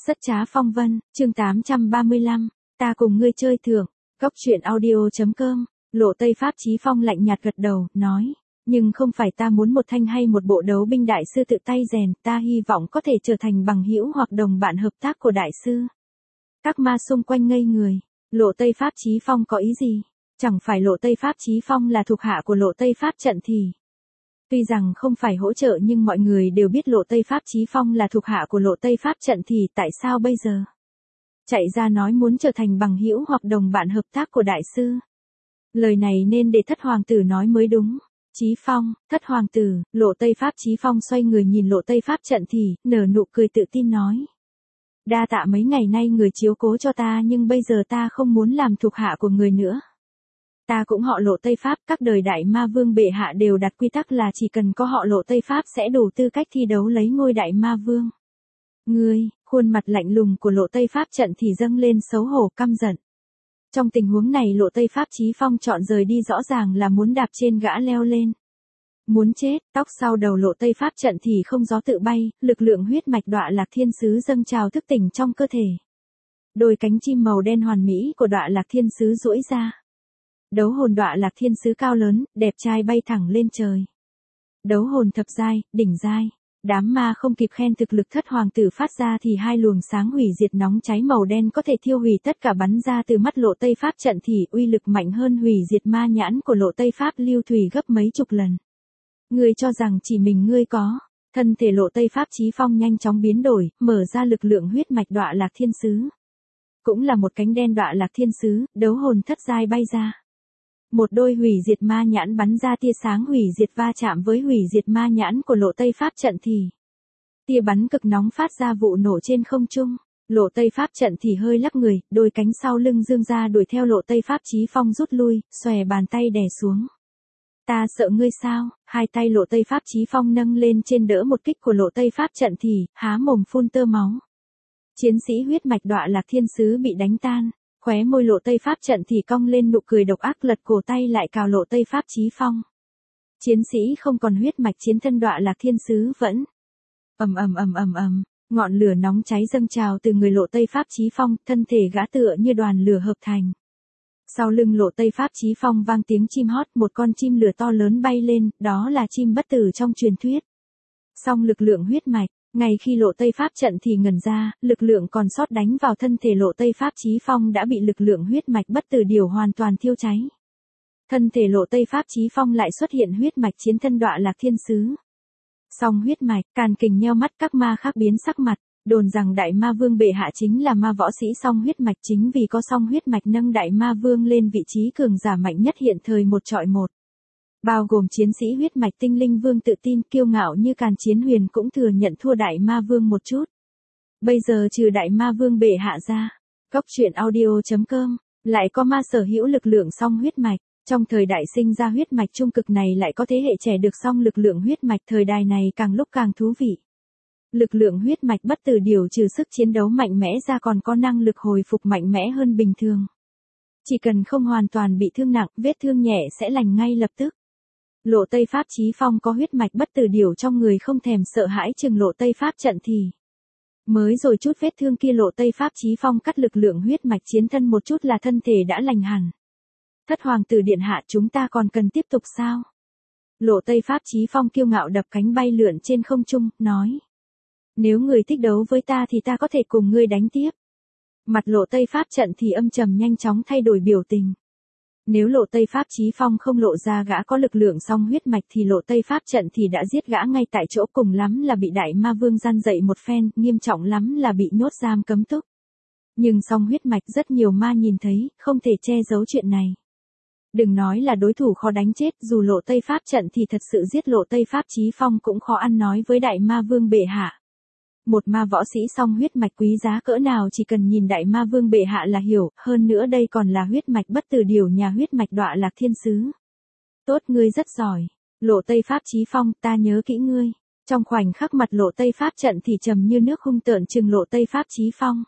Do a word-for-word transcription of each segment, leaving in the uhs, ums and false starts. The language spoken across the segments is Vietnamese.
Rất trá phong vân, chương tám trăm ba mươi lăm, ta cùng ngươi chơi thưởng, góc truyện audio.com, Lộ Tây Pháp Chí Phong lạnh nhạt gật đầu, nói, nhưng không phải ta muốn một thanh hay một bộ đấu binh đại sư tự tay rèn, ta hy vọng có thể trở thành bằng hữu hoặc đồng bạn hợp tác của đại sư. Các ma xung quanh ngây người, Lộ Tây Pháp Chí Phong có ý gì? Chẳng phải Lộ Tây Pháp Chí Phong là thuộc hạ của Lộ Tây Pháp trận thì. Tuy rằng không phải hỗ trợ nhưng mọi người đều biết Lộ Tây Pháp Chí Phong là thuộc hạ của Lộ Tây Pháp trận thì tại sao bây giờ chạy ra nói muốn trở thành bằng hữu hoặc đồng bạn hợp tác của đại sư. Lời này nên để Thất Hoàng tử nói mới đúng. Chí Phong, Thất Hoàng tử, Lộ Tây Pháp Chí Phong xoay người nhìn Lộ Tây Pháp trận thì, nở nụ cười tự tin nói. Đa tạ mấy ngày nay người chiếu cố cho ta nhưng bây giờ ta không muốn làm thuộc hạ của người nữa. Ta cũng họ Lộ Tây Pháp, các đời đại ma vương bệ hạ đều đặt quy tắc là chỉ cần có họ Lộ Tây Pháp sẽ đủ tư cách thi đấu lấy ngôi đại ma vương. Ngươi, khuôn mặt lạnh lùng của Lộ Tây Pháp trận thì dâng lên xấu hổ căm giận. Trong tình huống này Lộ Tây Pháp Chí Phong chọn rời đi rõ ràng là muốn đạp trên gã leo lên. Muốn chết, tóc sau đầu Lộ Tây Pháp trận thì không gió tự bay, lực lượng huyết mạch Đọa Lạc Thiên Sứ dâng trào thức tỉnh trong cơ thể. Đôi cánh chim màu đen hoàn mỹ của Đọa Lạc Thiên Sứ duỗi ra. Đấu hồn Đọa Lạc Thiên Sứ cao lớn, đẹp trai bay thẳng lên trời. Đấu hồn thập giai, đỉnh giai. Đám ma không kịp khen thực lực Thất Hoàng tử phát ra thì hai luồng sáng hủy diệt nóng cháy màu đen có thể thiêu hủy tất cả bắn ra từ mắt Lộ Tây Pháp trận thì uy lực mạnh hơn hủy diệt ma nhãn của Lộ Tây Pháp Lưu Thủy gấp mấy chục lần. Ngươi cho rằng chỉ mình ngươi có. Thân thể Lộ Tây Pháp Chí Phong nhanh chóng biến đổi, mở ra lực lượng huyết mạch Đọa Lạc Thiên Sứ. Cũng là một cánh đen Đọa Lạc Thiên Sứ, đấu hồn thất giai bay ra. Một đôi hủy diệt ma nhãn bắn ra tia sáng hủy diệt va chạm với hủy diệt ma nhãn của Lộ Tây Pháp trận thì. Tia bắn cực nóng phát ra vụ nổ trên không trung. Lộ Tây Pháp trận thì hơi lắc người, đôi cánh sau lưng dương ra đuổi theo Lộ Tây Pháp Chí Phong rút lui, xòe bàn tay đè xuống. Ta sợ ngươi sao? Hai tay Lộ Tây Pháp Chí Phong nâng lên trên đỡ một kích của Lộ Tây Pháp trận thì, há mồm phun tơ máu. Chiến sĩ huyết mạch Đọa Lạc Thiên Sứ bị đánh tan. Khóe môi Lộ Tây Pháp trận thì cong lên nụ cười độc ác lật cổ tay lại cào Lộ Tây Pháp Chí Phong. Chiến sĩ không còn huyết mạch chiến thân Đọa Lạc Thiên Sứ vẫn. Ầm ầm ầm ầm ầm, ngọn lửa nóng cháy dâng trào từ người Lộ Tây Pháp Chí Phong, thân thể gã tựa như đoàn lửa hợp thành. Sau lưng Lộ Tây Pháp Chí Phong vang tiếng chim hót, một con chim lửa to lớn bay lên, đó là chim bất tử trong truyền thuyết. Song lực lượng huyết mạch. Ngay khi Lộ Tây Pháp trận thì ngẩn ra, lực lượng còn sót đánh vào thân thể Lộ Tây Pháp Chí Phong đã bị lực lượng huyết mạch bất tử điều hoàn toàn thiêu cháy. Thân thể Lộ Tây Pháp Chí Phong lại xuất hiện huyết mạch chiến thân Đọa Lạc Thiên Sứ. Song huyết mạch, Càn Kình nheo mắt, các ma khác biến sắc mặt, đồn rằng đại ma vương bệ hạ chính là ma võ sĩ song huyết mạch, chính vì có song huyết mạch nâng đại ma vương lên vị trí cường giả mạnh nhất hiện thời một trọi một. Bao gồm chiến sĩ huyết mạch Tinh Linh Vương tự tin kiêu ngạo như Càn Chiến Huyền cũng thừa nhận thua đại ma vương một chút. Bây giờ trừ đại ma vương bệ hạ ra, góc truyện audio.com, lại có ma sở hữu lực lượng song huyết mạch. Trong thời đại sinh ra huyết mạch trung cực này lại có thế hệ trẻ được song lực lượng huyết mạch, thời đại này càng lúc càng thú vị. Lực lượng huyết mạch bất tử điều trừ sức chiến đấu mạnh mẽ ra còn có năng lực hồi phục mạnh mẽ hơn bình thường. Chỉ cần không hoàn toàn bị thương nặng, vết thương nhẹ sẽ lành ngay lập tức. Lộ Tây Pháp Chí Phong có huyết mạch bất tử điều trong người không thèm sợ hãi chừng Lộ Tây Pháp trận thì. Mới rồi chút vết thương kia Lộ Tây Pháp Chí Phong cắt lực lượng huyết mạch chiến thân một chút là thân thể đã lành hẳn. Thất Hoàng tử điện hạ, chúng ta còn cần tiếp tục sao? Lộ Tây Pháp Chí Phong kiêu ngạo đập cánh bay lượn trên không trung, nói. Nếu người thích đấu với ta thì ta có thể cùng ngươi đánh tiếp. Mặt Lộ Tây Pháp trận thì âm trầm nhanh chóng thay đổi biểu tình. Nếu Lộ Tây Pháp Chí Phong không lộ ra gã có lực lượng song huyết mạch thì Lộ Tây Pháp trận thì đã giết gã ngay tại chỗ, cùng lắm là bị đại ma vương gian dậy một phen, nghiêm trọng lắm là bị nhốt giam cấm túc. Nhưng song huyết mạch rất nhiều ma nhìn thấy, không thể che giấu chuyện này. Đừng nói là đối thủ khó đánh chết, dù Lộ Tây Pháp trận thì thật sự giết Lộ Tây Pháp Chí Phong cũng khó ăn nói với đại ma vương bệ hạ. Một ma võ sĩ song huyết mạch quý giá cỡ nào chỉ cần nhìn đại ma vương bệ hạ là hiểu, hơn nữa đây còn là huyết mạch bất tử điều nhà huyết mạch Đọa Lạc Thiên Sứ. Tốt, ngươi rất giỏi. Lộ Tây Pháp Chí Phong, ta nhớ kỹ ngươi. Trong khoảnh khắc mặt Lộ Tây Pháp trận thì trầm như nước hung tợn chừng Lộ Tây Pháp Chí Phong.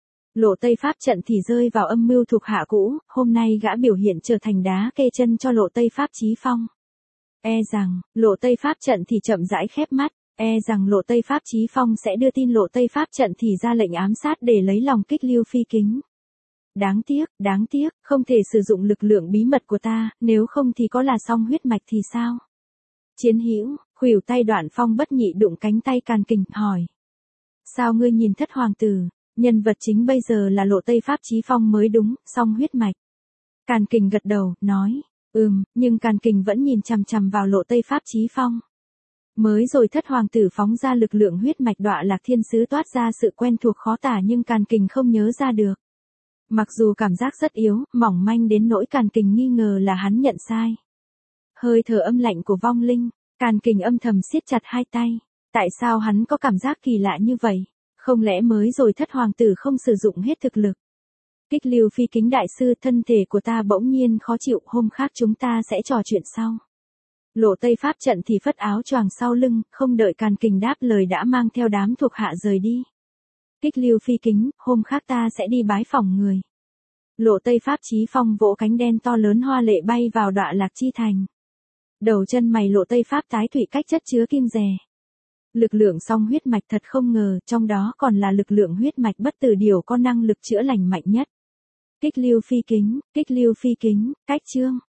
Lộ Tây Pháp trận thì rơi vào âm mưu thuộc hạ cũ, hôm nay gã biểu hiện trở thành đá kê chân cho Lộ Tây Pháp Chí Phong. E rằng, Lộ Tây Pháp trận thì chậm rãi khép mắt. E rằng Lộ Tây Pháp Chí Phong sẽ đưa tin Lộ Tây Pháp trận thì ra lệnh ám sát để lấy lòng Kích Lưu Phi Kính. Đáng tiếc, đáng tiếc, không thể sử dụng lực lượng bí mật của ta, nếu không thì có là song huyết mạch thì sao? Chiến hữu, khuỷu tay Đoạn Phong bất nhị đụng cánh tay Càn Kình, hỏi. Sao ngươi nhìn thất hoàng tử, nhân vật chính bây giờ là Lộ Tây Pháp Chí Phong mới đúng, song huyết mạch. Càn Kình gật đầu, nói, ừm, nhưng Càn Kình vẫn nhìn chằm chằm vào Lộ Tây Pháp Chí Phong. Mới rồi thất hoàng tử phóng ra lực lượng huyết mạch Đọa Lạc Thiên Sứ toát ra sự quen thuộc khó tả nhưng Càn Kình không nhớ ra được. Mặc dù cảm giác rất yếu, mỏng manh đến nỗi Càn Kình nghi ngờ là hắn nhận sai. Hơi thở âm lạnh của vong linh, Càn Kình âm thầm siết chặt hai tay. Tại sao hắn có cảm giác kỳ lạ như vậy? Không lẽ mới rồi thất hoàng tử không sử dụng hết thực lực? Kích Lưu Phi Kính đại sư, thân thể của ta bỗng nhiên khó chịu, hôm khác chúng ta sẽ trò chuyện sau. Lộ Tây Pháp trận thì phất áo choàng sau lưng, không đợi Càn Kình đáp lời đã mang theo đám thuộc hạ rời đi. Kích Lưu Phi Kính, hôm khác ta sẽ đi bái phỏng người. Lộ Tây Pháp Chí Phong vỗ cánh đen to lớn hoa lệ bay vào Đọa Lạc Chi Thành. Đầu chân mày Lộ Tây Pháp tái thủy cách chất chứa kim rè. Lực lượng song huyết mạch thật không ngờ, trong đó còn là lực lượng huyết mạch bất tử điều có năng lực chữa lành mạnh nhất. Kích Lưu Phi Kính, Kích Lưu Phi Kính, cách chương.